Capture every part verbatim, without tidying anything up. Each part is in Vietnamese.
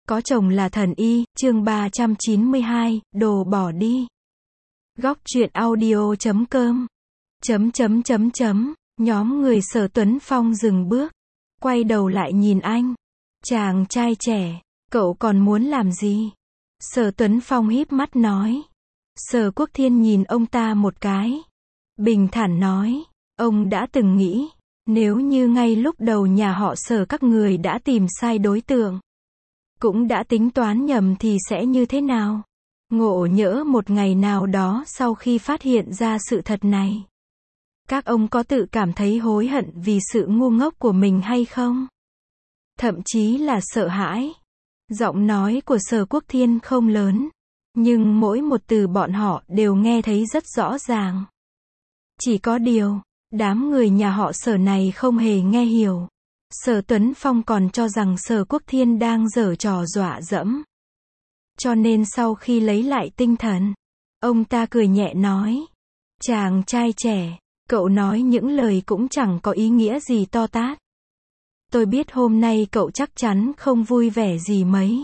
Có chồng là thần y, chương ba trăm chín mươi hai, đồ bỏ đi. Góc truyện audio chấm com. Chấm chấm chấm chấm, nhóm người Sở Tuấn Phong dừng bước, quay đầu lại nhìn anh. Chàng trai trẻ, cậu còn muốn làm gì? Sở Tuấn Phong híp mắt nói. Sở Quốc Thiên nhìn ông ta một cái. Bình thản nói, ông đã từng nghĩ, nếu như ngay lúc đầu nhà họ Sở các người đã tìm sai đối tượng, cũng đã tính toán nhầm thì sẽ như thế nào? Ngộ nhỡ một ngày nào đó sau khi phát hiện ra sự thật này, các ông có tự cảm thấy hối hận vì sự ngu ngốc của mình hay không? Thậm chí là sợ hãi. Giọng nói của Sở Quốc Thiên không lớn, nhưng mỗi một từ bọn họ đều nghe thấy rất rõ ràng. Chỉ có điều, đám người nhà họ Sở này không hề nghe hiểu. Sở Tuấn Phong còn cho rằng Sở Quốc Thiên đang giở trò dọa dẫm. Cho nên sau khi lấy lại tinh thần, ông ta cười nhẹ nói. Chàng trai trẻ, cậu nói những lời cũng chẳng có ý nghĩa gì to tát. Tôi biết hôm nay cậu chắc chắn không vui vẻ gì mấy.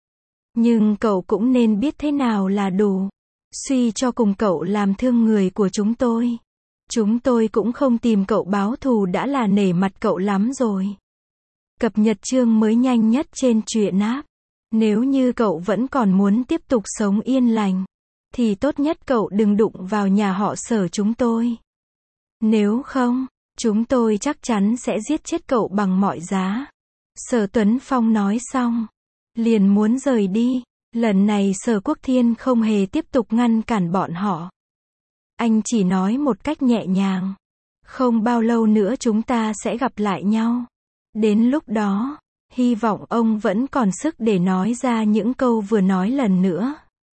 Nhưng cậu cũng nên biết thế nào là đủ. Suy cho cùng cậu làm thương người của chúng tôi. Chúng tôi cũng không tìm cậu báo thù đã là nể mặt cậu lắm rồi. Cập nhật chương mới nhanh nhất trên truyện app. Nếu như cậu vẫn còn muốn tiếp tục sống yên lành, thì tốt nhất cậu đừng đụng vào nhà họ Sở chúng tôi. Nếu không, chúng tôi chắc chắn sẽ giết chết cậu bằng mọi giá. Sở Tuấn Phong nói xong, liền muốn rời đi. Lần này Sở Quốc Thiên không hề tiếp tục ngăn cản bọn họ. Anh chỉ nói một cách nhẹ nhàng. Không bao lâu nữa chúng ta sẽ gặp lại nhau. Đến lúc đó, hy vọng ông vẫn còn sức để nói ra những câu vừa nói lần nữa.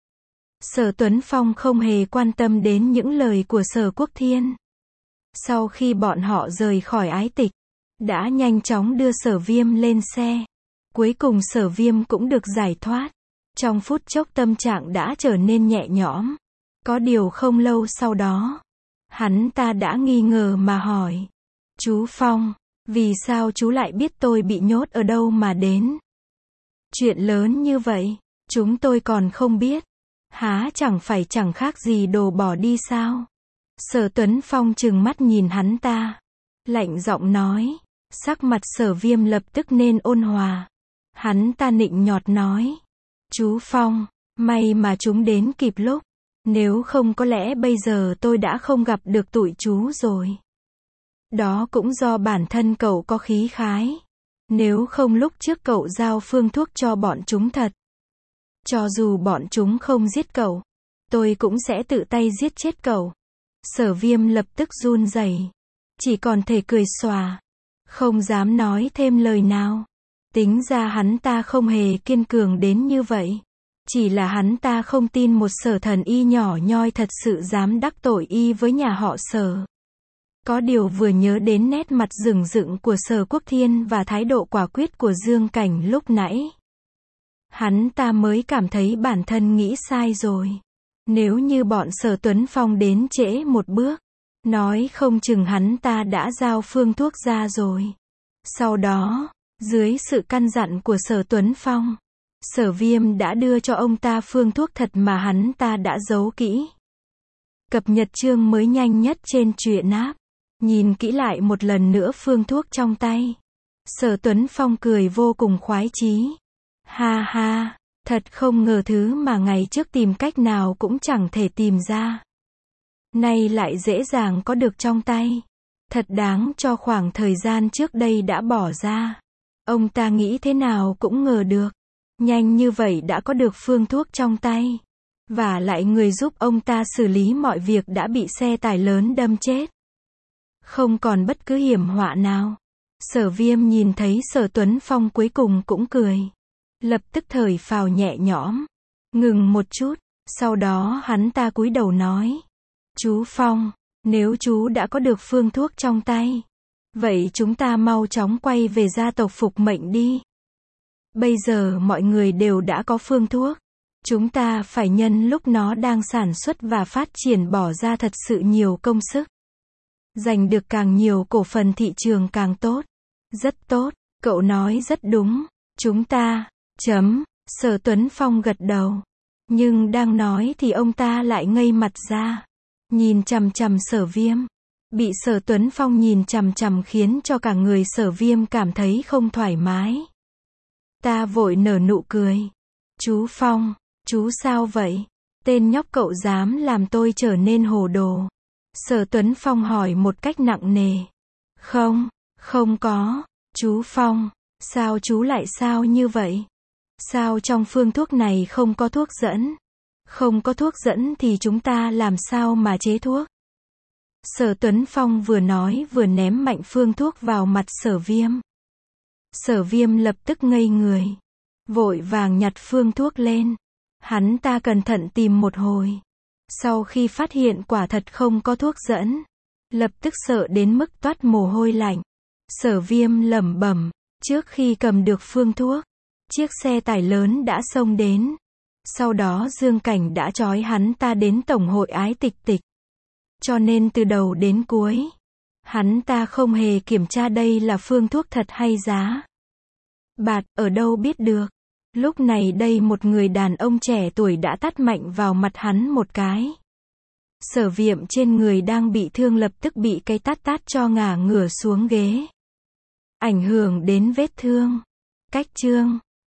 Sở Tuấn Phong không hề quan tâm đến những lời của Sở Quốc Thiên. Sau khi bọn họ rời khỏi Ái Tịch, đã nhanh chóng đưa Sở Viêm lên xe. Cuối cùng Sở Viêm cũng được giải thoát. Trong phút chốc tâm trạng đã trở nên nhẹ nhõm. Có điều không lâu sau đó, hắn ta đã nghi ngờ mà hỏi. Chú Phong, vì sao chú lại biết tôi bị nhốt ở đâu mà đến? Chuyện lớn như vậy, chúng tôi còn không biết. Há chẳng phải chẳng khác gì đồ bỏ đi sao? Sở Tuấn Phong trừng mắt nhìn hắn ta, lạnh giọng nói. Sắc mặt Sở Viêm lập tức nên ôn hòa. Hắn ta nịnh nhọt nói. Chú Phong, may mà chúng đến kịp lúc. Nếu không có lẽ bây giờ tôi đã không gặp được tụi chú rồi. Đó cũng do bản thân cậu có khí khái. Nếu không lúc trước cậu giao phương thuốc cho bọn chúng thật. Cho dù bọn chúng không giết cậu, tôi cũng sẽ tự tay giết chết cậu. Sở Viêm lập tức run rẩy, chỉ còn thể cười xòa, không dám nói thêm lời nào. Tính ra hắn ta không hề kiên cường đến như vậy. Chỉ là hắn ta không tin một Sở thần y nhỏ nhoi thật sự dám đắc tội y với nhà họ Sở. Có điều vừa nhớ đến nét mặt rừng rựng của Sở Quốc Thiên và thái độ quả quyết của Dương Cảnh lúc nãy, hắn ta mới cảm thấy bản thân nghĩ sai rồi. Nếu như bọn Sở Tuấn Phong đến trễ một bước, nói không chừng hắn ta đã giao phương thuốc ra rồi. Sau đó, dưới sự căn dặn của Sở Tuấn Phong, Sở Viêm đã đưa cho ông ta phương thuốc thật mà hắn ta đã giấu kỹ. Cập nhật chương mới nhanh nhất trên truyện app. Nhìn kỹ lại một lần nữa phương thuốc trong tay, Sở Tuấn Phong cười vô cùng khoái chí. Ha ha, thật không ngờ thứ mà ngày trước tìm cách nào cũng chẳng thể tìm ra, nay lại dễ dàng có được trong tay. Thật đáng cho khoảng thời gian trước đây đã bỏ ra. Ông ta nghĩ thế nào cũng ngờ được, nhanh như vậy đã có được phương thuốc trong tay. Và lại người giúp ông ta xử lý mọi việc đã bị xe tải lớn đâm chết. Không còn bất cứ hiểm họa nào. Sở Viêm nhìn thấy Sở Tuấn Phong cuối cùng cũng cười. Lập tức thở phào nhẹ nhõm. Ngừng một chút, sau đó hắn ta cúi đầu nói. Chú Phong, nếu chú đã có được phương thuốc trong tay, vậy chúng ta mau chóng quay về gia tộc phục mệnh đi. Bây giờ mọi người đều đã có phương thuốc. Chúng ta phải nhân lúc nó đang sản xuất và phát triển bỏ ra thật sự nhiều công sức. Giành được càng nhiều cổ phần thị trường càng tốt. Rất tốt, cậu nói rất đúng. Chúng ta, chấm, Sở Tuấn Phong gật đầu. Nhưng đang nói thì ông ta lại ngây mặt ra. Nhìn chằm chằm Sở Viêm. Bị Sở Tuấn Phong nhìn chằm chằm khiến cho cả người Sở Viêm cảm thấy không thoải mái. Ta vội nở nụ cười. Chú Phong, chú sao vậy? Tên nhóc cậu dám làm tôi trở nên hồ đồ. Sở Tuấn Phong hỏi một cách nặng nề. Không, không có. Chú Phong, sao chú lại sao như vậy? Sao trong phương thuốc này không có thuốc dẫn? Không có thuốc dẫn thì chúng ta làm sao mà chế thuốc? Sở Tuấn Phong vừa nói vừa ném mạnh phương thuốc vào mặt Sở Viêm. Sở Viêm lập tức ngây người. Vội vàng nhặt phương thuốc lên. Hắn ta cẩn thận tìm một hồi. Sau khi phát hiện quả thật không có thuốc dẫn, lập tức sợ đến mức toát mồ hôi lạnh. Sở Viêm lẩm bẩm, trước khi cầm được phương thuốc, chiếc xe tải lớn đã xông đến. Sau đó Dương Cảnh đã trói hắn ta đến Tổng hội Ái Tịch Tịch. Cho nên từ đầu đến cuối, hắn ta không hề kiểm tra đây là phương thuốc thật hay giá. Bạt, ở đâu biết được. Lúc này đây một người đàn ông trẻ tuổi đã tát mạnh vào mặt hắn một cái. Sở Viêm trên người đang bị thương lập tức bị cái tát tát cho ngả ngửa xuống ghế. Ảnh hưởng đến vết thương. Cách chương